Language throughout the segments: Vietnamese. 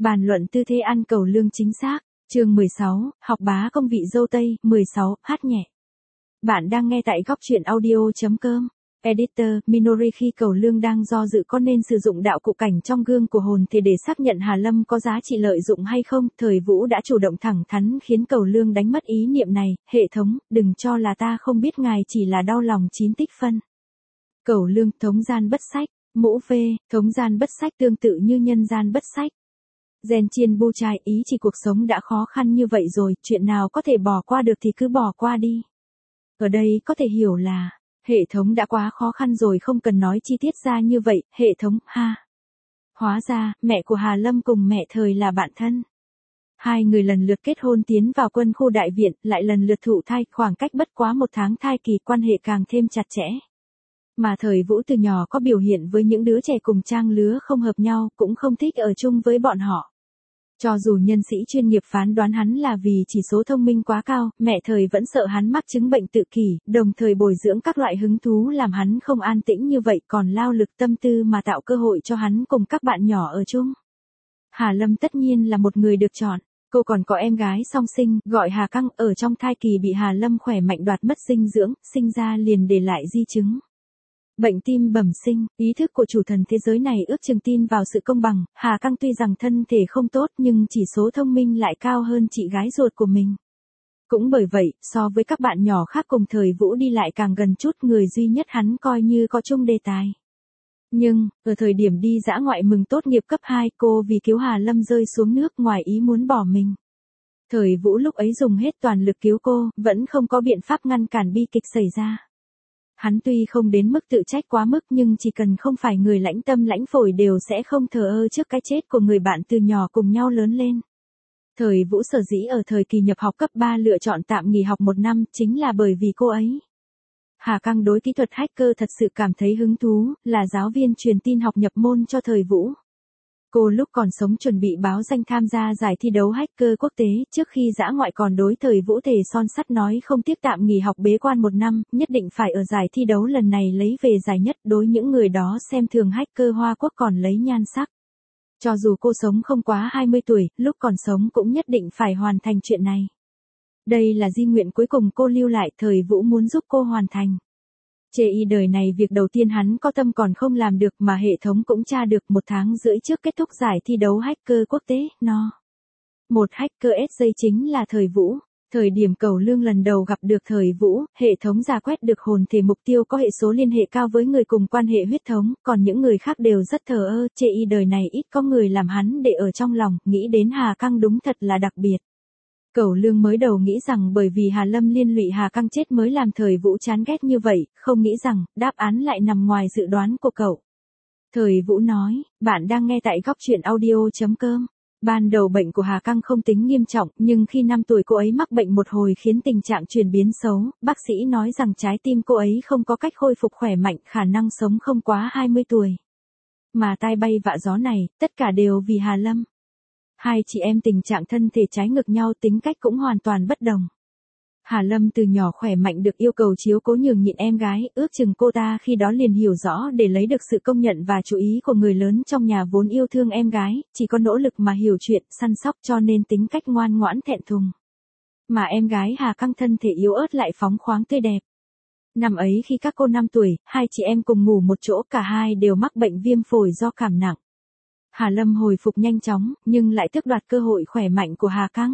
Bàn luận tư thế ăn cẩu lương chính xác. Chương 16, học bá công vị dâu tây. 16, hát nhẹ. Bạn đang nghe tại góc truyện audio.com. Editor, Minori. Khi cẩu lương đang do dự có nên sử dụng đạo cụ cảnh trong gương của hồn thể để xác nhận Hà Lâm có giá trị lợi dụng hay không, Thời Vũ đã chủ động thẳng thắn khiến cẩu lương đánh mất ý niệm này. Hệ thống, đừng cho là ta không biết ngài chỉ là đau lòng 9 tích phân. Cẩu lương, thống gian bất sách. Mũ V, thống gian bất sách tương tự như nhân gian bất sách. Gen chiên bu trai, ý chỉ cuộc sống đã khó khăn như vậy rồi, chuyện nào có thể bỏ qua được thì cứ bỏ qua đi. Ở đây có thể hiểu là, hệ thống đã quá khó khăn rồi, không cần nói chi tiết ra như vậy, hệ thống, ha. Hóa ra, mẹ của Hà Lâm cùng mẹ Thời là bạn thân. Hai người lần lượt kết hôn tiến vào quân khu đại viện, lại lần lượt thụ thai, khoảng cách bất quá 1 tháng thai kỳ, quan hệ càng thêm chặt chẽ. Mà Thời Vũ từ nhỏ có biểu hiện với những đứa trẻ cùng trang lứa không hợp nhau, cũng không thích ở chung với bọn họ. Cho dù nhân sĩ chuyên nghiệp phán đoán hắn là vì chỉ số thông minh quá cao, mẹ Thời vẫn sợ hắn mắc chứng bệnh tự kỷ, đồng thời bồi dưỡng các loại hứng thú làm hắn không an tĩnh như vậy, còn lao lực tâm tư mà tạo cơ hội cho hắn cùng các bạn nhỏ ở chung. Hà Lâm tất nhiên là một người được chọn. Cô còn có em gái song sinh, gọi Hà Căng, ở trong thai kỳ bị Hà Lâm khỏe mạnh đoạt mất dinh dưỡng, sinh ra liền để lại di chứng bệnh tim bẩm sinh. Ý thức của chủ thần thế giới này ước chừng tin vào sự công bằng. Hà Căng tuy rằng thân thể không tốt nhưng chỉ số thông minh lại cao hơn chị gái ruột của mình. Cũng bởi vậy, so với các bạn nhỏ khác cùng Thời Vũ đi lại càng gần chút, người duy nhất hắn coi như có chung đề tài. Nhưng, ở thời điểm đi dã ngoại mừng tốt nghiệp cấp 2, cô vì cứu Hà Lâm rơi xuống nước ngoài ý muốn bỏ mình. Thời Vũ lúc ấy dùng hết toàn lực cứu cô, vẫn không có biện pháp ngăn cản bi kịch xảy ra. Hắn tuy không đến mức tự trách quá mức nhưng chỉ cần không phải người lãnh tâm lãnh phổi đều sẽ không thờ ơ trước cái chết của người bạn từ nhỏ cùng nhau lớn lên. Thời Vũ sở dĩ ở thời kỳ nhập học cấp 3 lựa chọn tạm nghỉ học 1 năm chính là bởi vì cô ấy. Hà Căng đối kỹ thuật hacker thật sự cảm thấy hứng thú, là giáo viên truyền tin học nhập môn cho Thời Vũ. Cô lúc còn sống chuẩn bị báo danh tham gia giải thi đấu hacker quốc tế, trước khi dã ngoại còn đối Thời Vũ thề son sắt nói không tiếc tạm nghỉ học bế quan 1 năm, nhất định phải ở giải thi đấu lần này lấy về giải nhất, đối những người đó xem thường hacker Hoa Quốc còn lấy nhan sắc. Cho dù cô sống không quá 20 tuổi, lúc còn sống cũng nhất định phải hoàn thành chuyện này. Đây là di nguyện cuối cùng cô lưu lại, Thời Vũ muốn giúp cô hoàn thành. Chê y đời này việc đầu tiên hắn có tâm còn không làm được mà hệ thống cũng tra được. 1 tháng rưỡi trước kết thúc giải thi đấu hacker quốc tế, một hacker SJ chính là Thời Vũ. Thời điểm cẩu lương lần đầu gặp được Thời Vũ, hệ thống rà quét được hồn thể mục tiêu có hệ số liên hệ cao với người cùng quan hệ huyết thống, còn những người khác đều rất thờ ơ. Chê y đời này ít có người làm hắn để ở trong lòng, nghĩ đến Hà Căng đúng thật là đặc biệt. Cẩu lương mới đầu nghĩ rằng bởi vì Hà Lâm liên lụy Hà Căng chết mới làm Thời Vũ chán ghét như vậy, không nghĩ rằng, đáp án lại nằm ngoài dự đoán của cậu. Thời Vũ nói, bạn đang nghe tại góc truyện audio.com. Ban đầu bệnh của Hà Căng không tính nghiêm trọng, nhưng khi 5 tuổi cô ấy mắc bệnh một hồi khiến tình trạng chuyển biến xấu, bác sĩ nói rằng trái tim cô ấy không có cách khôi phục khỏe mạnh, khả năng sống không quá 20 tuổi. Mà tai bay vạ gió này, tất cả đều vì Hà Lâm. Hai chị em tình trạng thân thể trái ngược nhau, tính cách cũng hoàn toàn bất đồng. Hà Lâm từ nhỏ khỏe mạnh được yêu cầu chiếu cố nhường nhịn em gái, ước chừng cô ta khi đó liền hiểu rõ để lấy được sự công nhận và chú ý của người lớn trong nhà vốn yêu thương em gái, chỉ có nỗ lực mà hiểu chuyện, săn sóc cho nên tính cách ngoan ngoãn thẹn thùng. Mà em gái Hà Căng thân thể yếu ớt lại phóng khoáng tươi đẹp. Năm ấy khi các cô 5 tuổi, hai chị em cùng ngủ một chỗ, cả hai đều mắc bệnh viêm phổi do cảm nặng. Hà Lâm hồi phục nhanh chóng, nhưng lại tước đoạt cơ hội khỏe mạnh của Hà Căng.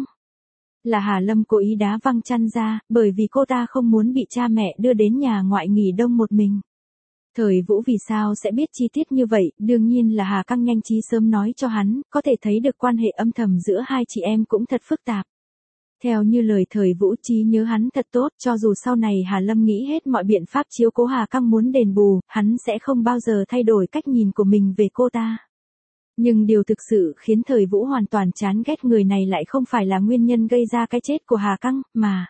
Là Hà Lâm cố ý đá văng chăn ra, bởi vì cô ta không muốn bị cha mẹ đưa đến nhà ngoại nghỉ đông một mình. Thời Vũ vì sao sẽ biết chi tiết như vậy, đương nhiên là Hà Căng nhanh trí sớm nói cho hắn, có thể thấy được quan hệ âm thầm giữa hai chị em cũng thật phức tạp. Theo như lời Thời Vũ, trí nhớ hắn thật tốt, cho dù sau này Hà Lâm nghĩ hết mọi biện pháp chiếu cố Hà Căng muốn đền bù, hắn sẽ không bao giờ thay đổi cách nhìn của mình về cô ta. Nhưng điều thực sự khiến Thời Vũ hoàn toàn chán ghét người này lại không phải là nguyên nhân gây ra cái chết của Hà Căng, mà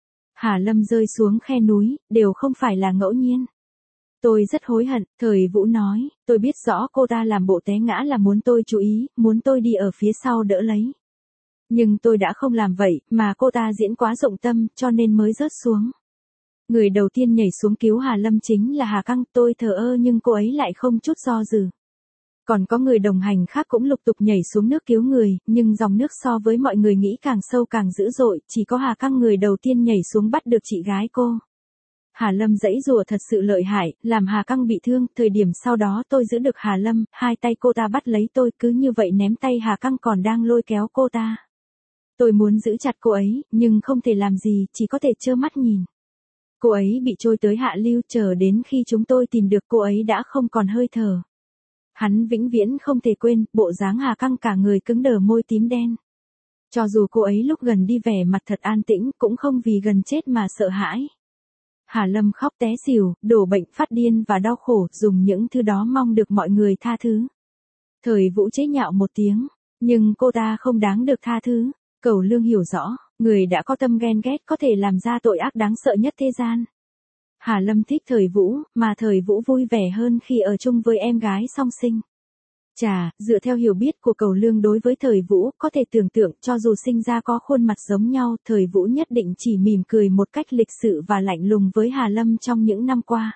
Hà Lâm rơi xuống khe núi, đều không phải là ngẫu nhiên. Tôi rất hối hận, Thời Vũ nói, tôi biết rõ cô ta làm bộ té ngã là muốn tôi chú ý, muốn tôi đi ở phía sau đỡ lấy. Nhưng tôi đã không làm vậy, mà cô ta diễn quá dụng tâm, cho nên mới rớt xuống. Người đầu tiên nhảy xuống cứu Hà Lâm chính là Hà Căng, tôi thờ ơ nhưng cô ấy lại không chút do dự. Còn có người đồng hành khác cũng lục tục nhảy xuống nước cứu người, nhưng dòng nước so với mọi người nghĩ càng sâu càng dữ dội, chỉ có Hà Căng người đầu tiên nhảy xuống bắt được chị gái cô. Hà Lâm giãy giụa thật sự lợi hại, làm Hà Căng bị thương, thời điểm sau đó tôi giữ được Hà Lâm, hai tay cô ta bắt lấy tôi, cứ như vậy ném tay Hà Căng còn đang lôi kéo cô ta. Tôi muốn giữ chặt cô ấy, nhưng không thể làm gì, chỉ có thể trơ mắt nhìn. Cô ấy bị trôi tới hạ lưu, chờ đến khi chúng tôi tìm được cô ấy đã không còn hơi thở. Hắn vĩnh viễn không thể quên, bộ dáng Hà Căng cả người cứng đờ, môi tím đen. Cho dù cô ấy lúc gần đi vẻ mặt thật an tĩnh, cũng không vì gần chết mà sợ hãi. Hà Lâm khóc té xỉu, đổ bệnh, phát điên và đau khổ, dùng những thứ đó mong được mọi người tha thứ. Thời Vũ chế nhạo một tiếng, nhưng cô ta không đáng được tha thứ. Cẩu Lương hiểu rõ, người đã có tâm ghen ghét có thể làm ra tội ác đáng sợ nhất thế gian. Hà Lâm thích Thời Vũ, mà Thời Vũ vui vẻ hơn khi ở chung với em gái song sinh. Chà, dựa theo hiểu biết của Cẩu Lương đối với Thời Vũ, có thể tưởng tượng cho dù sinh ra có khuôn mặt giống nhau, Thời Vũ nhất định chỉ mỉm cười một cách lịch sự và lạnh lùng với Hà Lâm trong những năm qua.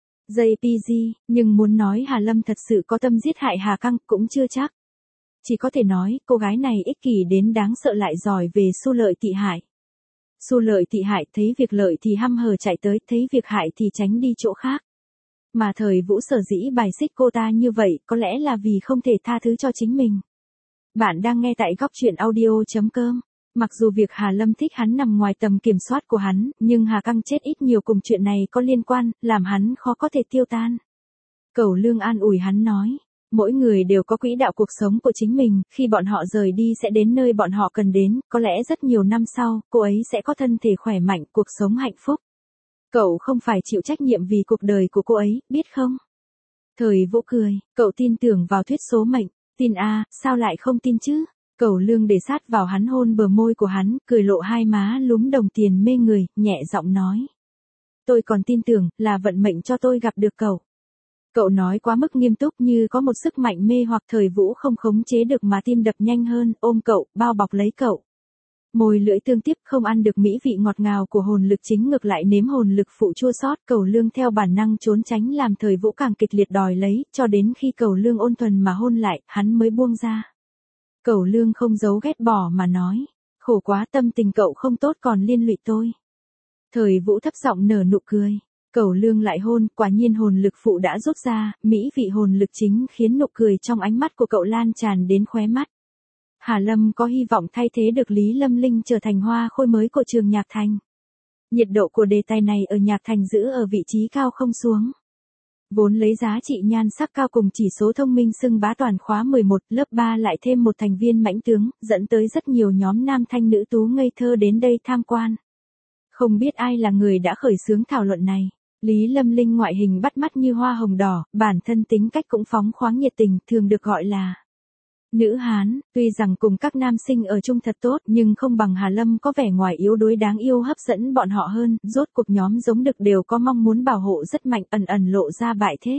JPG, nhưng muốn nói Hà Lâm thật sự có tâm giết hại Hà Căng cũng chưa chắc. Chỉ có thể nói, cô gái này ích kỷ đến đáng sợ lại giỏi về xu lợi tị hại. Xu lợi tị hại, thấy việc lợi thì hăm hở chạy tới, thấy việc hại thì tránh đi chỗ khác. Mà Thời Vũ sở dĩ bài xích cô ta như vậy, có lẽ là vì không thể tha thứ cho chính mình. Bạn đang nghe tại góc truyện audio.com. Mặc dù việc Hà Lâm thích hắn nằm ngoài tầm kiểm soát của hắn, nhưng Hà Căng chết ít nhiều cùng chuyện này có liên quan, làm hắn khó có thể tiêu tan. Cẩu Lương an ủi hắn nói. Mỗi người đều có quỹ đạo cuộc sống của chính mình, khi bọn họ rời đi sẽ đến nơi bọn họ cần đến, có lẽ rất nhiều năm sau, cô ấy sẽ có thân thể khỏe mạnh, cuộc sống hạnh phúc. Cậu không phải chịu trách nhiệm vì cuộc đời của cô ấy, biết không? Thời Vũ cười, cậu tin tưởng vào thuyết số mệnh, tin à, sao lại không tin chứ? Cẩu Lương để sát vào hắn hôn bờ môi của hắn, cười lộ hai má lúm đồng tiền mê người, nhẹ giọng nói. Tôi còn tin tưởng, là vận mệnh cho tôi gặp được cậu. Cậu nói quá mức nghiêm túc như có một sức mạnh mê hoặc. Thời Vũ không khống chế được mà tim đập nhanh hơn, ôm cậu, bao bọc lấy cậu. Môi lưỡi tương tiếp, không ăn được mỹ vị ngọt ngào của hồn lực chính, ngược lại nếm hồn lực phụ chua xót. Cẩu Lương theo bản năng trốn tránh, làm Thời Vũ càng kịch liệt đòi lấy, cho đến khi Cẩu Lương ôn thuần mà hôn lại, hắn mới buông ra. Cẩu Lương không giấu ghét bỏ mà nói, khổ quá, tâm tình cậu không tốt còn liên lụy tôi. Thời Vũ thấp giọng nở nụ cười. Cẩu Lương lại hôn, quả nhiên hồn lực phụ đã rút ra, mỹ vị hồn lực chính khiến nụ cười trong ánh mắt của cậu lan tràn đến khóe mắt. Hà Lâm có hy vọng thay thế được Lý Lâm Linh trở thành hoa khôi mới của trường Nhạc Thành. Nhiệt độ của đề tài này ở Nhạc Thành giữ ở vị trí cao không xuống. Vốn lấy giá trị nhan sắc cao cùng chỉ số thông minh xưng bá toàn khóa 11, lớp 3 lại thêm một thành viên mãnh tướng, dẫn tới rất nhiều nhóm nam thanh nữ tú ngây thơ đến đây tham quan. Không biết ai là người đã khởi xướng thảo luận này. Lý Lâm Linh ngoại hình bắt mắt như hoa hồng đỏ, bản thân tính cách cũng phóng khoáng nhiệt tình, thường được gọi là nữ Hán. Tuy rằng cùng các nam sinh ở chung thật tốt, nhưng không bằng Hà Lâm có vẻ ngoài yếu đuối đáng yêu hấp dẫn bọn họ hơn. Rốt cuộc nhóm giống Đực đều có mong muốn bảo hộ rất mạnh, ẩn ẩn lộ ra bại thế.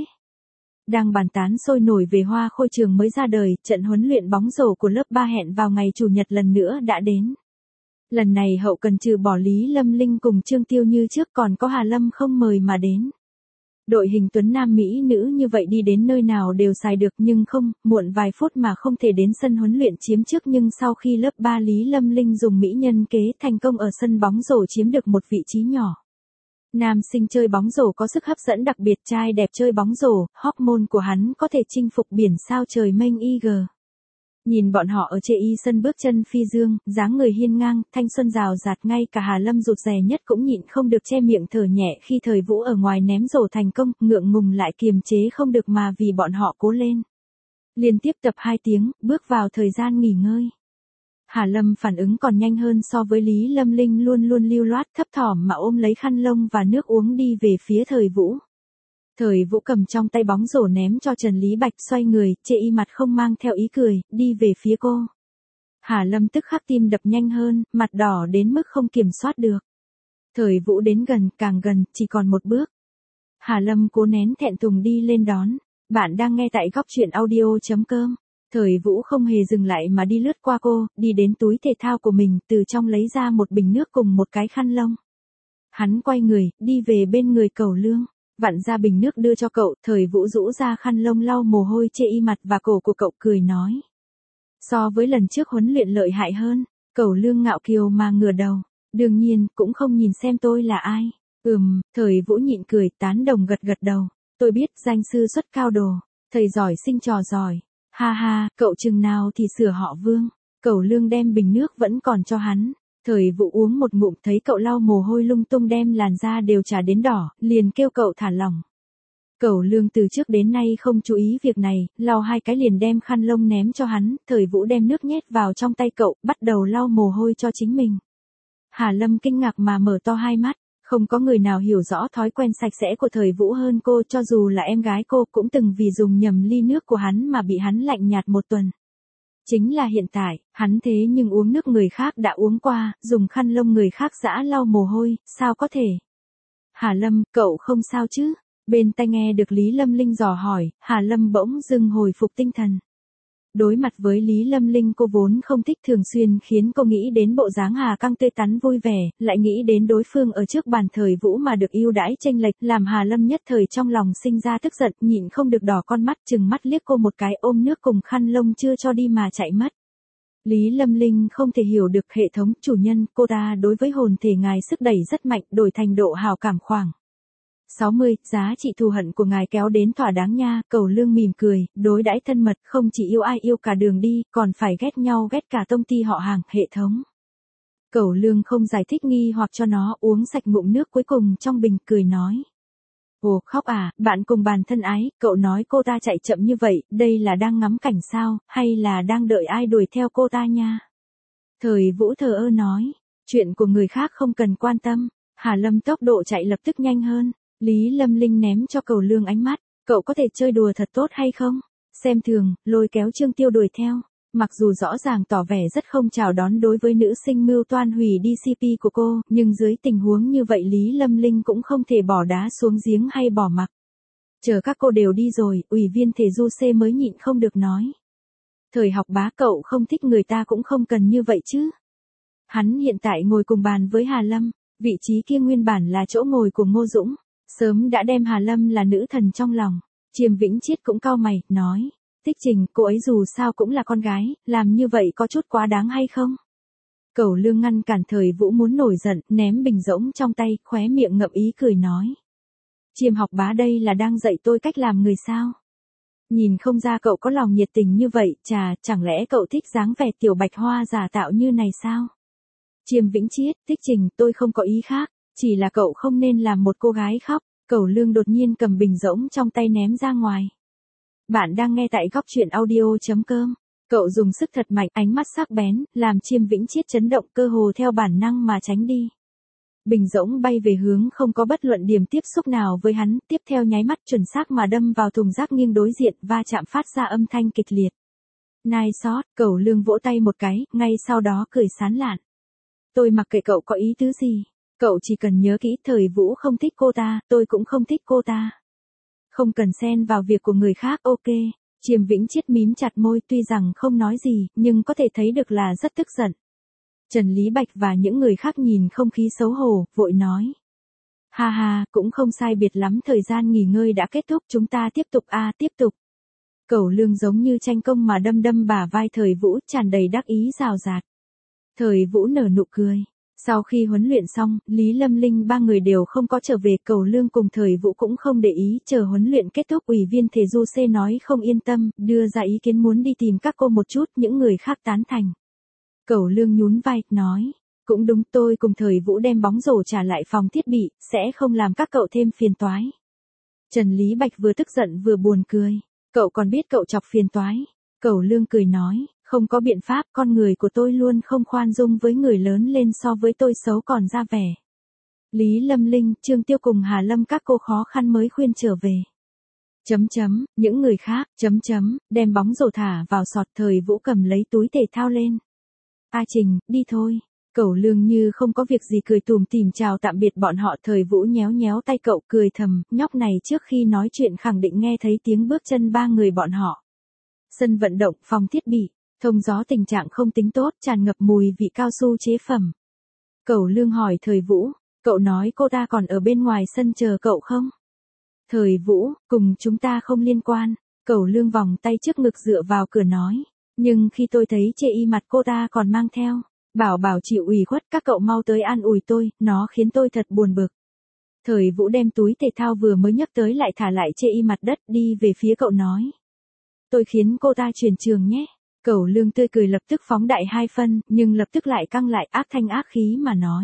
Đang bàn tán sôi nổi về hoa khôi trường mới ra đời, trận huấn luyện bóng rổ của lớp 3 hẹn vào ngày chủ nhật lần nữa đã đến. Lần này hậu cần trừ bỏ Lý Lâm Linh cùng Trương Tiêu như trước, còn có Hà Lâm không mời mà đến. Đội hình tuấn nam mỹ nữ như vậy đi đến nơi nào đều xài được, nhưng không, muộn vài phút mà không thể đến sân huấn luyện chiếm trước, nhưng sau khi lớp 3 Lý Lâm Linh dùng mỹ nhân kế thành công ở sân bóng rổ chiếm được một vị trí nhỏ. Nam sinh chơi bóng rổ có sức hấp dẫn đặc biệt, trai đẹp chơi bóng rổ, hormone của hắn có thể chinh phục biển sao trời mênh IG. Nhìn bọn họ ở chê y sân bước chân phi dương, dáng người hiên ngang, thanh xuân rào rạt, ngay cả Hà Lâm rụt rè nhất cũng nhịn không được che miệng thở nhẹ khi Thời Vũ ở ngoài ném rổ thành công, ngượng ngùng lại kiềm chế không được mà vì bọn họ cố lên. Liên tiếp tập 2 tiếng, bước vào thời gian nghỉ ngơi. Hà Lâm phản ứng còn nhanh hơn so với Lý Lâm Linh, luôn luôn lưu loát thấp thỏm mà ôm lấy khăn lông và nước uống đi về phía Thời Vũ. Thời Vũ cầm trong tay bóng rổ ném cho Trần Lý Bạch, xoay người, chê y mặt không mang theo ý cười, đi về phía cô. Hà Lâm tức khắc tim đập nhanh hơn, mặt đỏ đến mức không kiểm soát được. Thời Vũ đến gần, càng gần, chỉ còn một bước. Hà Lâm cố nén thẹn thùng đi lên đón. Bạn đang nghe tại góc truyện audio.com. Thời Vũ không hề dừng lại mà đi lướt qua cô, đi đến túi thể thao của mình, từ trong lấy ra một bình nước cùng một cái khăn lông. Hắn quay người, đi về bên người Cẩu Lương. vặn ra bình nước đưa cho cậu, Thời Vũ rũ ra khăn lông lau mồ hôi chê y mặt và cổ của cậu cười nói. So với lần trước huấn luyện lợi hại hơn, Cẩu Lương ngạo kiều mà ngửa đầu, đương nhiên, cũng không nhìn xem tôi là ai. Thời Vũ nhịn cười, tán đồng gật gật đầu, tôi biết, danh sư xuất cao đồ, thầy giỏi sinh trò giỏi. Ha ha, cậu chừng nào thì sửa họ Vương. Cẩu Lương đem bình nước vẫn còn cho hắn. Thời Vũ uống một ngụm thấy cậu lau mồ hôi lung tung đem làn da đều trà đến đỏ, liền kêu cậu thả lỏng. Cẩu Lương từ trước đến nay không chú ý việc này, lau 2 cái liền đem khăn lông ném cho hắn, Thời Vũ đem nước nhét vào trong tay cậu, bắt đầu lau mồ hôi cho chính mình. Hà Lâm kinh ngạc mà mở to 2 mắt, không có người nào hiểu rõ thói quen sạch sẽ của Thời Vũ hơn cô, cho dù là em gái cô cũng từng vì dùng nhầm ly nước của hắn mà bị hắn lạnh nhạt một tuần. Chính là hiện tại, hắn thế nhưng uống nước người khác đã uống qua, dùng khăn lông người khác giã lau mồ hôi, sao có thể? Hà Lâm, cậu không sao chứ? Bên tai nghe được Lý Lâm Linh dò hỏi, Hà Lâm bỗng dưng hồi phục tinh thần. Đối mặt với Lý Lâm Linh cô vốn không thích thường xuyên khiến cô nghĩ đến bộ dáng Hà Căng tươi tắn vui vẻ, lại nghĩ đến đối phương ở trước bàn Thời Vũ mà được ưu đãi chênh lệch, làm Hà Lâm nhất thời trong lòng sinh ra tức giận, nhịn không được đỏ con mắt, chừng mắt liếc cô một cái, ôm nước cùng khăn lông chưa cho đi mà chạy mất. Lý Lâm Linh không thể hiểu được hệ thống chủ nhân, cô ta đối với hồn thể ngài sức đẩy rất mạnh, đổi thành độ hào cảm khoảng 60, giá trị thù hận của ngài kéo đến thỏa đáng nha. Cẩu Lương mỉm cười, đối đãi thân mật, không chỉ yêu ai yêu cả đường đi, còn phải ghét nhau ghét cả tông ty họ hàng, hệ thống. Cẩu Lương không giải thích nghi hoặc cho nó, uống sạch ngụm nước cuối cùng trong bình, cười nói. Ồ, khóc à, bạn cùng bàn thân ái, cậu nói cô ta chạy chậm như vậy, đây là đang ngắm cảnh sao, hay là đang đợi ai đuổi theo cô ta nha? Thời Vũ thờ ơ nói, chuyện của người khác không cần quan tâm. Hà Lâm tốc độ chạy lập tức nhanh hơn. Lý Lâm Linh ném cho Cẩu Lương ánh mắt, cậu có thể chơi đùa thật tốt hay không? Xem thường, lôi kéo Trương Tiêu đuổi theo. Mặc dù rõ ràng tỏ vẻ rất không chào đón đối với nữ sinh mưu toan hủy đi CP của cô, nhưng dưới tình huống như vậy Lý Lâm Linh cũng không thể bỏ đá xuống giếng hay bỏ mặc. Chờ các cô đều đi rồi, ủy viên thể du C mới nhịn không được nói. Thời Học Bá, cậu không thích người ta cũng không cần như vậy chứ. Hắn hiện tại ngồi cùng bàn với Hà Lâm, vị trí kia nguyên bản là chỗ ngồi của Ngô Dũng. Sớm đã đem Hà Lâm là nữ thần trong lòng. Chiêm Vĩnh Chiết cũng cau mày, nói. Tích Trình, cô ấy dù sao cũng là con gái, làm như vậy có chút quá đáng hay không? Cẩu Lương ngăn cản Thời Vũ muốn nổi giận, ném bình rỗng trong tay, khóe miệng ngậm ý cười nói. Chiêm Học Bá đây là đang dạy tôi cách làm người sao? Nhìn không ra cậu có lòng nhiệt tình như vậy, chẳng lẽ cậu thích dáng vẻ tiểu bạch hoa giả tạo như này sao? Chiêm Vĩnh Chiết, Tích Trình, tôi không có ý khác. Chỉ là cậu không nên làm một cô gái khóc. Cẩu Lương đột nhiên cầm bình rỗng trong tay ném ra ngoài. Bạn đang nghe tại góc truyện audio.com. Cậu dùng sức thật mạnh, ánh mắt sắc bén, làm Chiêm Vĩnh Chiết chấn động, cơ hồ theo bản năng mà tránh đi. Bình rỗng bay về hướng không có bất luận điểm tiếp xúc nào với hắn, tiếp theo nháy mắt chuẩn xác mà đâm vào thùng rác nghiêng đối diện, va chạm phát ra âm thanh kịch liệt. Nice shot, Cẩu Lương vỗ tay một cái, ngay sau đó cười sán lạn. Tôi mặc kệ cậu có ý tứ gì. Cậu chỉ cần nhớ kỹ, Thời Vũ không thích cô ta, tôi cũng không thích cô ta. Không cần xen vào việc của người khác, ok. Chiêm Vĩnh Chiết mím chặt môi, tuy rằng không nói gì, nhưng có thể thấy được là rất tức giận. Trần Lý Bạch và những người khác nhìn không khí xấu hổ, vội nói. Ha ha, cũng không sai biệt lắm, thời gian nghỉ ngơi đã kết thúc, chúng ta tiếp tục tiếp tục. Cẩu Lương giống như tranh công mà đâm bả vai Thời Vũ, tràn đầy đắc ý rào rạt. Thời Vũ nở nụ cười. Sau khi huấn luyện xong, Lý Lâm Linh ba người đều không có trở về, Cẩu Lương cùng Thời Vũ cũng không để ý, chờ huấn luyện kết thúc, ủy viên thể du C nói không yên tâm, đưa ra ý kiến muốn đi tìm các cô một chút, những người khác tán thành. Cẩu Lương nhún vai, nói, cũng đúng, tôi cùng Thời Vũ đem bóng rổ trả lại phòng thiết bị, sẽ không làm các cậu thêm phiền toái. Trần Lý Bạch vừa tức giận vừa buồn cười, cậu còn biết cậu chọc phiền toái. Cẩu Lương cười nói. Không có biện pháp, con người của tôi luôn không khoan dung với người lớn lên so với tôi xấu còn ra vẻ. Lý Lâm Linh, Trương Tiêu cùng Hà Lâm các cô khó khăn mới khuyên trở về. Những người khác, đem bóng rổ thả vào sọt, Thời Vũ cầm lấy túi thể thao lên. Trình, đi thôi. Cẩu Lương như không có việc gì cười tùm tìm chào tạm biệt bọn họ, Thời Vũ nhéo nhéo tay cậu, cười thầm, nhóc này trước khi nói chuyện khẳng định nghe thấy tiếng bước chân ba người bọn họ. Sân vận động, phòng thiết bị. Thông gió tình trạng không tính tốt, tràn ngập mùi vị cao su chế phẩm. Cẩu Lương hỏi Thời Vũ, cậu nói cô ta còn ở bên ngoài sân chờ cậu không? Thời Vũ, cùng chúng ta không liên quan. Cẩu Lương vòng tay trước ngực dựa vào cửa nói. Nhưng khi tôi thấy chê y mặt cô ta còn mang theo. Bảo chịu ủy khuất, các cậu mau tới an ủi tôi, nó khiến tôi thật buồn bực. Thời Vũ đem túi thể thao vừa mới nhấc tới lại thả lại chê y mặt đất đi về phía cậu nói. Tôi khiến cô ta chuyển trường nhé. Cẩu Lương tươi cười lập tức phóng đại 2 phân, nhưng lập tức lại căng lại ác thanh ác khí mà nói.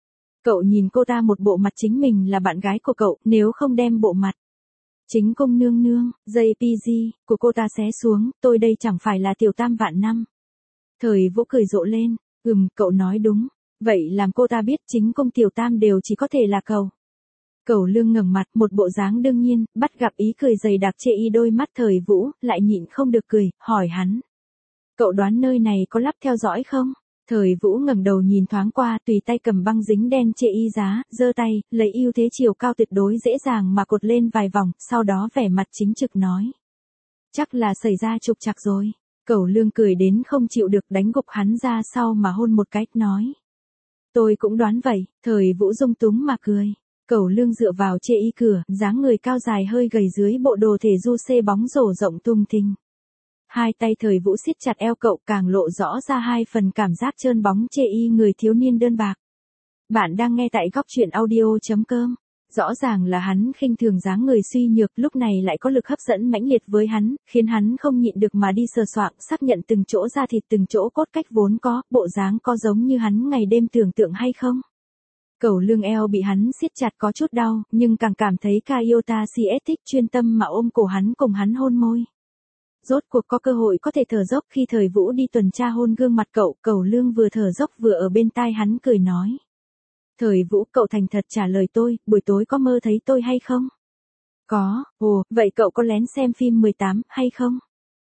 Cậu nhìn cô ta một bộ mặt chính mình là bạn gái của cậu, nếu không đem bộ mặt. Chính công nương nương, JPG, của cô ta xé xuống, tôi đây chẳng phải là tiểu tam vạn năm. Thời Vũ cười rộ lên, cậu nói đúng. Vậy làm cô ta biết chính công tiểu tam đều chỉ có thể là cậu. Cẩu Lương ngẩng mặt một bộ dáng đương nhiên, bắt gặp ý cười dày đặc chê y đôi mắt Thời Vũ, lại nhịn không được cười, hỏi hắn. Cậu đoán nơi này có lắp theo dõi không? Thời Vũ ngẩng đầu nhìn thoáng qua, tùy tay cầm băng dính đen chê y giá, giơ tay, lấy ưu thế chiều cao tuyệt đối dễ dàng mà cột lên vài vòng, sau đó vẻ mặt chính trực nói. Chắc là xảy ra trục trặc rồi. Cẩu Lương cười đến không chịu được đánh gục hắn ra sau mà hôn một cái, nói. Tôi cũng đoán vậy. Thời Vũ dung túng mà cười. Cẩu Lương dựa vào chê y cửa, dáng người cao dài hơi gầy dưới bộ đồ thể du xê bóng rổ rộng tung thình. Hai tay Thời Vũ siết chặt eo cậu càng lộ rõ ra 2 phần cảm giác trơn bóng chê y người thiếu niên đơn bạc. Bạn đang nghe tại góc truyện audio.com. Rõ ràng là hắn khinh thường dáng người suy nhược, lúc này lại có lực hấp dẫn mãnh liệt với hắn, khiến hắn không nhịn được mà đi sờ soạng, xác nhận từng chỗ da thịt từng chỗ cốt cách vốn có, bộ dáng có giống như hắn ngày đêm tưởng tượng hay không. Cẩu Lương eo bị hắn siết chặt có chút đau, nhưng càng cảm thấy Kaiota CS thích chuyên tâm mà ôm cổ hắn cùng hắn hôn môi. Rốt cuộc có cơ hội có thể thở dốc khi Thời Vũ đi tuần tra hôn gương mặt cậu, Cẩu Lương vừa thở dốc vừa ở bên tai hắn cười nói. Thời Vũ, cậu thành thật trả lời tôi, buổi tối có mơ thấy tôi hay không? Có, vậy cậu có lén xem phim 18 hay không?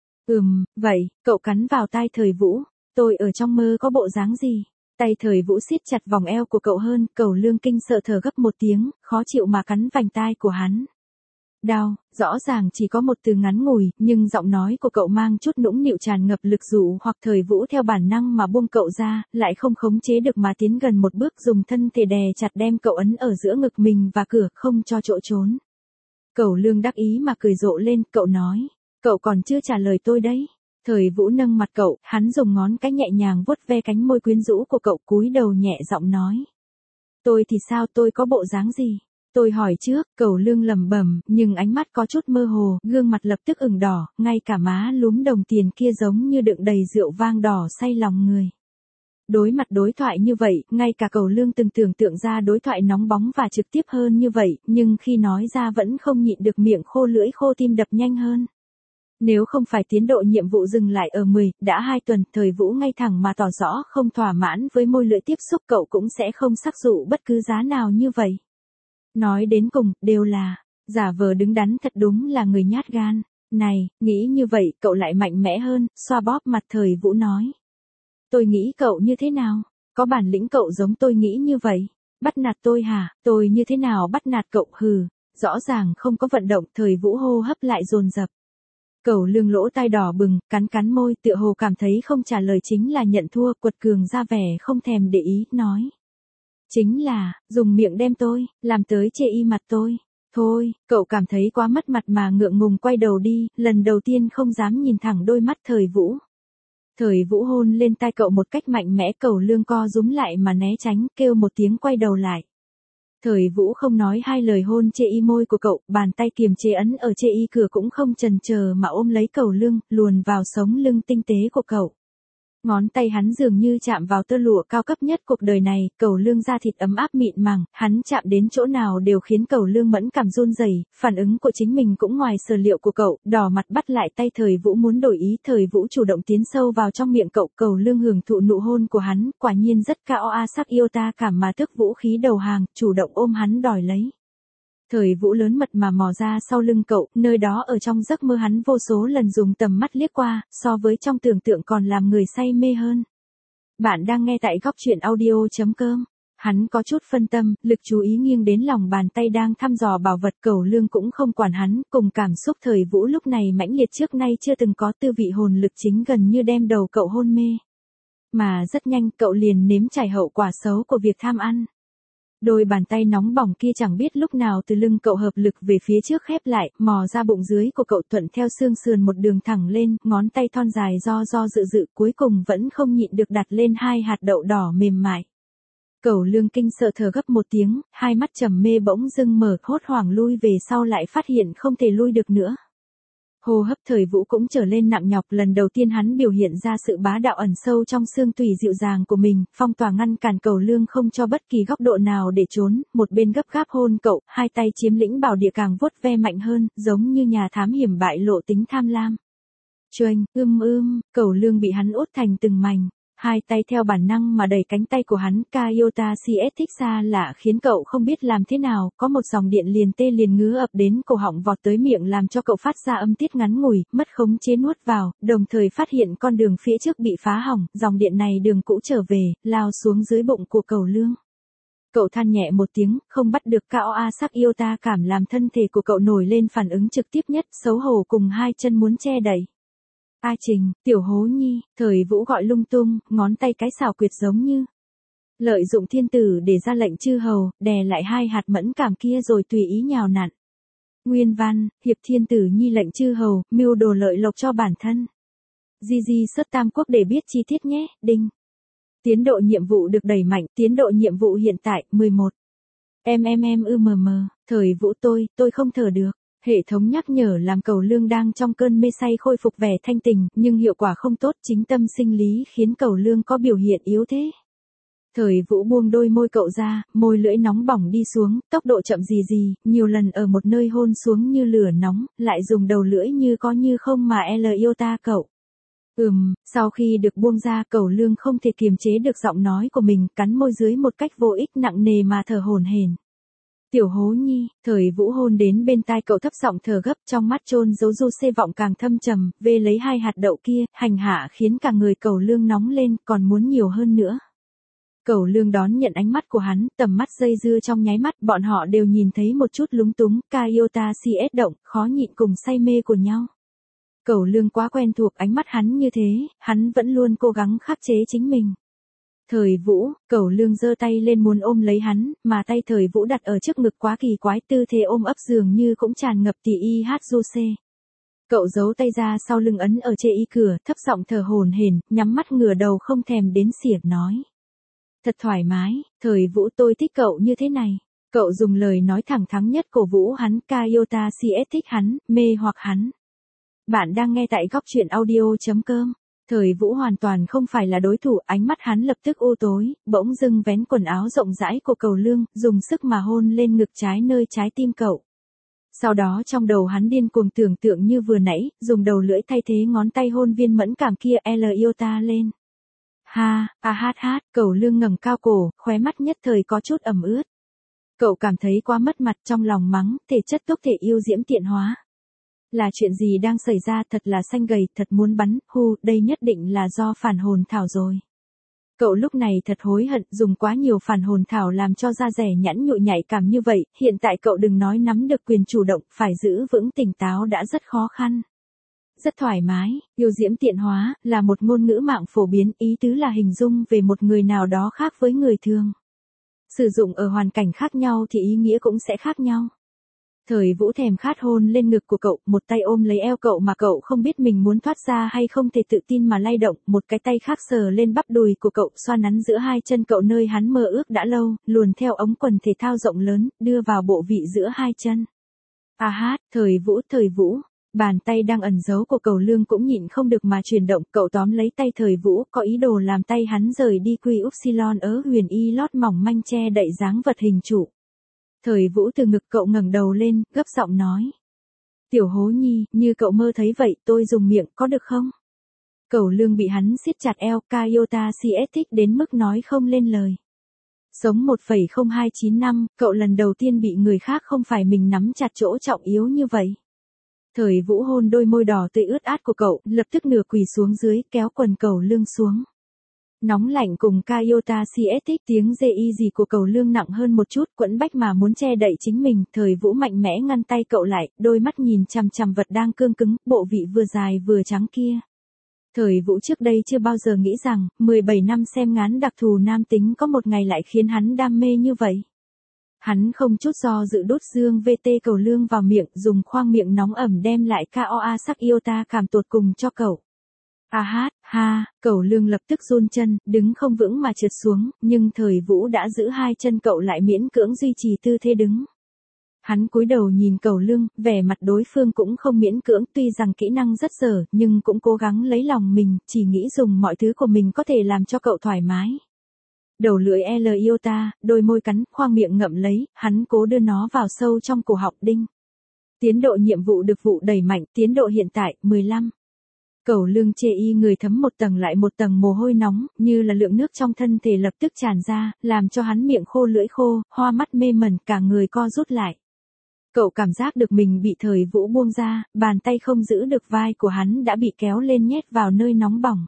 Vậy, cậu cắn vào tai Thời Vũ, tôi ở trong mơ có bộ dáng gì? Tay Thời Vũ siết chặt vòng eo của cậu hơn, Cẩu Lương kinh sợ thở gấp một tiếng, khó chịu mà cắn vành tai của hắn. Đau, rõ ràng chỉ có một từ ngắn ngủi, nhưng giọng nói của cậu mang chút nũng nịu tràn ngập lực dụ hoặc Thời Vũ theo bản năng mà buông cậu ra, lại không khống chế được mà tiến gần một bước dùng thân thể đè chặt đem cậu ấn ở giữa ngực mình và cửa không cho chỗ trốn. Cẩu Lương đắc ý mà cười rộ lên, cậu nói, cậu còn chưa trả lời tôi đấy. Thời Vũ nâng mặt cậu, hắn dùng ngón cái nhẹ nhàng vuốt ve cánh môi quyến rũ của cậu cúi đầu nhẹ giọng nói. Tôi thì sao, tôi có bộ dáng gì? Tôi hỏi trước, Cẩu Lương lẩm bẩm, nhưng ánh mắt có chút mơ hồ, gương mặt lập tức ửng đỏ, ngay cả má lúm đồng tiền kia giống như đựng đầy rượu vang đỏ say lòng người. Đối mặt đối thoại như vậy, ngay cả Cẩu Lương từng tưởng tượng ra đối thoại nóng bóng và trực tiếp hơn như vậy, nhưng khi nói ra vẫn không nhịn được miệng khô lưỡi khô tim đập nhanh hơn. Nếu không phải tiến độ nhiệm vụ dừng lại ở 10, đã 2 tuần, Thời Vũ ngay thẳng mà tỏ rõ không thỏa mãn với môi lưỡi tiếp xúc, cậu cũng sẽ không sắc dụ bất cứ giá nào như vậy. Nói đến cùng, đều là, giả vờ đứng đắn thật đúng là người nhát gan. Này, nghĩ như vậy, cậu lại mạnh mẽ hơn, xoa bóp mặt Thời Vũ nói. Tôi nghĩ cậu như thế nào? Có bản lĩnh cậu giống tôi nghĩ như vậy. Bắt nạt tôi hả? Tôi như thế nào bắt nạt cậu? Rõ ràng không có vận động, Thời Vũ hô hấp lại dồn dập. Cẩu Lương lỗ tai đỏ bừng, cắn môi, tựa hồ cảm thấy không trả lời chính là nhận thua, quật cường ra vẻ không thèm để ý, nói. Chính là, dùng miệng đem tôi, làm tới chê y mặt tôi. Thôi, cậu cảm thấy quá mất mặt mà ngượng ngùng quay đầu đi, lần đầu tiên không dám nhìn thẳng đôi mắt Thời Vũ. Thời Vũ hôn lên tai cậu một cách mạnh mẽ, Cẩu Lương co rúm lại mà né tránh, kêu một tiếng quay đầu lại. Thời Vũ không nói hai lời hôn chê y môi của cậu, bàn tay kiềm chế ấn ở chê y cửa cũng không chần chờ mà ôm lấy Cẩu Lương, luồn vào sống lưng tinh tế của cậu. Ngón tay hắn dường như chạm vào tơ lụa cao cấp nhất cuộc đời này, Cẩu Lương da thịt ấm áp mịn màng, hắn chạm đến chỗ nào đều khiến Cẩu Lương mẫn cảm run rẩy, phản ứng của chính mình cũng ngoài sở liệu của cậu, đỏ mặt bắt lại tay Thời Vũ muốn đổi ý, Thời Vũ chủ động tiến sâu vào trong miệng cậu, Cẩu Lương hưởng thụ nụ hôn của hắn, quả nhiên rất cao a sắc yêu ta cảm mà thức vũ khí đầu hàng, chủ động ôm hắn đòi lấy. Thời Vũ lớn mật mà mò ra sau lưng cậu, nơi đó ở trong giấc mơ hắn vô số lần dùng tầm mắt liếc qua, so với trong tưởng tượng còn làm người say mê hơn. Bạn đang nghe tại góc truyện audio.com. Hắn có chút phân tâm, lực chú ý nghiêng đến lòng bàn tay đang thăm dò bảo vật, Cẩu Lương cũng không quản hắn, cùng cảm xúc Thời Vũ lúc này mãnh liệt trước nay chưa từng có, tư vị hồn lực chính gần như đem đầu cậu hôn mê. Mà rất nhanh cậu liền nếm trải hậu quả xấu của việc tham ăn. Đôi bàn tay nóng bỏng kia chẳng biết lúc nào từ lưng cậu hợp lực về phía trước khép lại, mò ra bụng dưới của cậu thuận theo xương sườn một đường thẳng lên, ngón tay thon dài do dự cuối cùng vẫn không nhịn được đặt lên hai hạt đậu đỏ mềm mại. Cẩu Lương kinh sợ thở gấp một tiếng, hai mắt trầm mê bỗng dưng mở, hốt hoảng lui về sau lại phát hiện không thể lui được nữa. Hô hấp Thời Vũ cũng trở lên nặng nhọc, lần đầu tiên hắn biểu hiện ra sự bá đạo ẩn sâu trong xương tủy dịu dàng của mình, phong tỏa ngăn cản Cẩu Lương không cho bất kỳ góc độ nào để trốn, một bên gấp gáp hôn cậu, hai tay chiếm lĩnh bảo địa càng vuốt ve mạnh hơn, giống như nhà thám hiểm bại lộ tính tham lam. Choanh, Cẩu Lương bị hắn ốt thành từng mảnh. Hai tay theo bản năng mà đẩy cánh tay của hắn, Kyota CS thích xa lạ khiến cậu không biết làm thế nào, có một dòng điện liền tê liền ngứa ập đến cổ họng vọt tới miệng làm cho cậu phát ra âm tiết ngắn ngủi, mất khống chế nuốt vào, đồng thời phát hiện con đường phía trước bị phá hỏng, dòng điện này đường cũ trở về, lao xuống dưới bụng của Cẩu Lương. Cậu than nhẹ một tiếng, không bắt được Cao A sắc Iota cảm làm thân thể của cậu nổi lên phản ứng trực tiếp nhất, xấu hổ cùng hai chân muốn che đậy. A Trình, tiểu hố nhi, Thời Vũ gọi lung tung, ngón tay cái xảo quyệt giống như lợi dụng thiên tử để ra lệnh chư hầu, đè lại hai hạt mẫn cảm kia rồi tùy ý nhào nặn. Nguyên văn, hiệp thiên tử nhi lệnh chư hầu, mưu đồ lợi lộc cho bản thân. Di xuất Tam Quốc để biết chi tiết nhé, đinh. Tiến độ nhiệm vụ được đẩy mạnh, tiến độ nhiệm vụ hiện tại, 11. Thời Vũ tôi không thở được. Hệ thống nhắc nhở làm Cẩu Lương đang trong cơn mê say khôi phục vẻ thanh tình, nhưng hiệu quả không tốt, chính tâm sinh lý khiến Cẩu Lương có biểu hiện yếu thế. Thời Vũ buông đôi môi cậu ra, môi lưỡi nóng bỏng đi xuống, tốc độ chậm gì, nhiều lần ở một nơi hôn xuống như lửa nóng, lại dùng đầu lưỡi như có như không mà yêu ta cậu. Sau khi được buông ra, Cẩu Lương không thể kiềm chế được giọng nói của mình, cắn môi dưới một cách vô ích nặng nề mà thở hổn hển. Tiểu hố nhi, Thời Vũ hôn đến bên tai cậu thấp giọng thở gấp, trong mắt chôn giấu du xê vọng càng thâm trầm, vê lấy hai hạt đậu kia, hành hạ khiến cả người Cẩu Lương nóng lên, còn muốn nhiều hơn nữa. Cẩu Lương đón nhận ánh mắt của hắn, tầm mắt dây dưa trong nháy mắt, bọn họ đều nhìn thấy một chút lúng túng, Kyota CS động, khó nhịn cùng say mê của nhau. Cẩu Lương quá quen thuộc ánh mắt hắn như thế, hắn vẫn luôn cố gắng khắc chế chính mình. Thời Vũ, Cẩu Lương giơ tay lên muốn ôm lấy hắn, mà tay Thời Vũ đặt ở trước ngực quá kỳ quái, tư thế ôm ấp dường như cũng tràn ngập tỉ y hát du xê. Cậu giấu tay ra sau lưng ấn ở chê y cửa, thấp giọng thở hổn hển, nhắm mắt ngửa đầu không thèm đến xỉa nói. Thật thoải mái, Thời Vũ tôi thích cậu như thế này. Cậu dùng lời nói thẳng thắn nhất cổ vũ hắn, Kyota CS thích hắn, mê hoặc hắn. Bạn đang nghe tại góc truyện audio.com. Thời Vũ hoàn toàn không phải là đối thủ, ánh mắt hắn lập tức u tối, bỗng dưng vén quần áo rộng rãi của Cẩu Lương, dùng sức mà hôn lên ngực trái nơi trái tim cậu. Sau đó trong đầu hắn điên cuồng tưởng tượng như vừa nãy, dùng đầu lưỡi thay thế ngón tay hôn viên mẫn cảm kia Iota lên. Cẩu Lương ngẩng cao cổ, khóe mắt nhất thời có chút ẩm ướt. Cậu cảm thấy quá mất mặt, trong lòng mắng, thể chất tốc thể yêu diễm tiện hóa. Là chuyện gì đang xảy ra, thật là xanh gầy, thật muốn bắn, đây nhất định là do phản hồn thảo rồi. Cậu lúc này thật hối hận, dùng quá nhiều phản hồn thảo làm cho da rẻ nhẵn nhụi nhạy cảm như vậy, hiện tại cậu đừng nói nắm được quyền chủ động, phải giữ vững tỉnh táo đã rất khó khăn. Rất thoải mái, yêu diễm tiện hóa, là một ngôn ngữ mạng phổ biến, ý tứ là hình dung về một người nào đó khác với người thường. Sử dụng ở hoàn cảnh khác nhau thì ý nghĩa cũng sẽ khác nhau. Thời Vũ thèm khát hôn lên ngực của cậu, một tay ôm lấy eo cậu mà cậu không biết mình muốn thoát ra hay không thể tự tin mà lay động, một cái tay khác sờ lên bắp đùi của cậu, xoa nắn giữa hai chân cậu nơi hắn mơ ước đã lâu, luồn theo ống quần thể thao rộng lớn, đưa vào bộ vị giữa hai chân. Thời Vũ, bàn tay đang ẩn giấu của Cẩu Lương cũng nhịn không được mà chuyển động, cậu tóm lấy tay Thời Vũ, có ý đồ làm tay hắn rời đi quy upsilon ớ huyền y lót mỏng manh che đậy dáng vật hình trụ. Thời Vũ từ ngực cậu ngẩng đầu lên, gấp giọng nói. Tiểu hố nhi, như cậu mơ thấy vậy, tôi dùng miệng, có được không? Cẩu Lương bị hắn siết chặt eo, Kyota CS thích đến mức nói không lên lời. Sống 1,0295 năm, cậu lần đầu tiên bị người khác không phải mình nắm chặt chỗ trọng yếu như vậy. Thời Vũ hôn đôi môi đỏ tươi ướt át của cậu, lập tức nửa quỳ xuống dưới, kéo quần Cẩu Lương xuống. Nóng lạnh cùng Kyota CS thích, tiếng dê y gì của Cẩu Lương nặng hơn một chút, quẫn bách mà muốn che đậy chính mình, Thời Vũ mạnh mẽ ngăn tay cậu lại, đôi mắt nhìn chằm chằm vật đang cương cứng, bộ vị vừa dài vừa trắng kia. Thời Vũ trước đây chưa bao giờ nghĩ rằng, 17 năm xem ngán đặc thù nam tính có một ngày lại khiến hắn đam mê như vậy. Hắn không chút do dự đút dương VT cầu lương vào miệng, dùng khoang miệng nóng ẩm đem lại KOA sắc yêu ta cảm tột cùng cho cậu. A hát, ha, cầu lương lập tức run chân, đứng không vững mà trượt xuống, nhưng Thời Vũ đã giữ hai chân cậu lại miễn cưỡng duy trì tư thế đứng. Hắn cúi đầu nhìn cầu lương, vẻ mặt đối phương cũng không miễn cưỡng, tuy rằng kỹ năng rất dở, nhưng cũng cố gắng lấy lòng mình, chỉ nghĩ dùng mọi thứ của mình có thể làm cho cậu thoải mái. Đầu lưỡi L yêu ta, đôi môi cắn, khoang miệng ngậm lấy, hắn cố đưa nó vào sâu trong cổ họng đinh. Tiến độ nhiệm vụ được vụ đẩy mạnh, tiến độ hiện tại, 15. Cầu lương chê y người thấm một tầng lại một tầng mồ hôi nóng, như là lượng nước trong thân thể lập tức tràn ra, làm cho hắn miệng khô lưỡi khô, hoa mắt mê mẩn, cả người co rút lại. Cậu cảm giác được mình bị Thời Vũ buông ra, bàn tay không giữ được vai của hắn đã bị kéo lên nhét vào nơi nóng bỏng.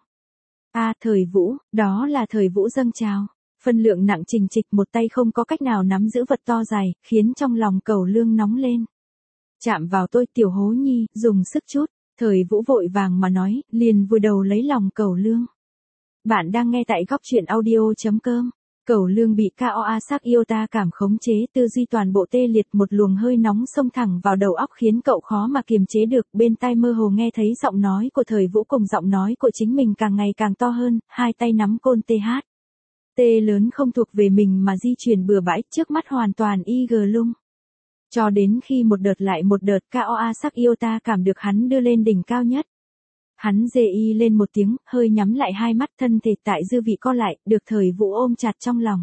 Thời Vũ, đó là Thời Vũ dâng trào. Phân lượng nặng trình trịch, một tay không có cách nào nắm giữ vật to dài, khiến trong lòng cầu lương nóng lên. Chạm vào tôi tiểu hố nhi, dùng sức chút. Thời Vũ vội vàng mà nói, liền vùi đầu lấy lòng cầu lương. Bạn đang nghe tại góc truyện audio.com. Cầu lương bị KOA sắc yêu ta cảm khống chế, tư duy toàn bộ tê liệt, một luồng hơi nóng xông thẳng vào đầu óc khiến cậu khó mà kiềm chế được, bên tai mơ hồ nghe thấy giọng nói của Thời Vũ cùng giọng nói của chính mình càng ngày càng to hơn, hai tay nắm côn TH. Tê lớn không thuộc về mình mà di chuyển bừa bãi, trước mắt hoàn toàn IG lung. Cho đến khi một đợt lại một đợt KOA sắc yêu ta cảm được hắn đưa lên đỉnh cao nhất. Hắn dê y lên một tiếng, hơi nhắm lại hai mắt, thân thể tại dư vị co lại, được Thời Vũ ôm chặt trong lòng.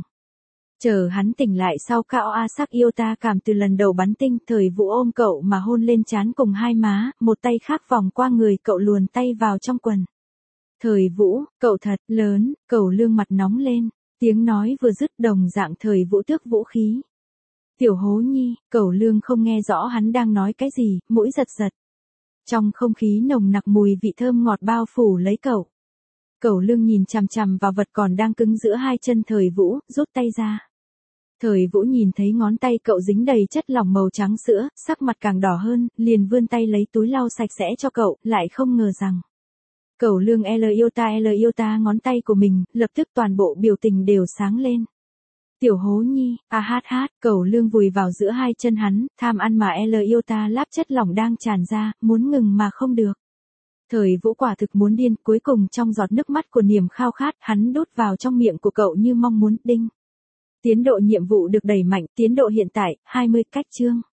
Chờ hắn tỉnh lại sau KOA sắc yêu ta cảm từ lần đầu bắn tinh, Thời Vũ ôm cậu mà hôn lên trán cùng hai má, một tay khác vòng qua người cậu luồn tay vào trong quần. Thời Vũ, cậu thật lớn, cầu lương mặt nóng lên, tiếng nói vừa dứt đồng dạng Thời Vũ tước vũ khí. Tiểu hố nhi, cầu lương không nghe rõ hắn đang nói cái gì, mũi giật giật. Trong không khí nồng nặc mùi vị thơm ngọt bao phủ lấy cậu. Cầu lương nhìn chằm chằm vào vật còn đang cứng giữa hai chân Thời Vũ, rút tay ra. Thời Vũ nhìn thấy ngón tay cậu dính đầy chất lỏng màu trắng sữa, sắc mặt càng đỏ hơn, liền vươn tay lấy túi lau sạch sẽ cho cậu, lại không ngờ rằng. Cầu lương L yêu ta ngón tay của mình, lập tức toàn bộ biểu tình đều sáng lên. Tiểu hố nhi, cầu lương vùi vào giữa hai chân hắn, tham ăn mà L yêu ta láp chất lỏng đang tràn ra, muốn ngừng mà không được. Thời Vũ quả thực muốn điên, cuối cùng trong giọt nước mắt của niềm khao khát, hắn đút vào trong miệng của cậu như mong muốn đinh. Tiến độ nhiệm vụ được đẩy mạnh, tiến độ hiện tại, 20 cách chương.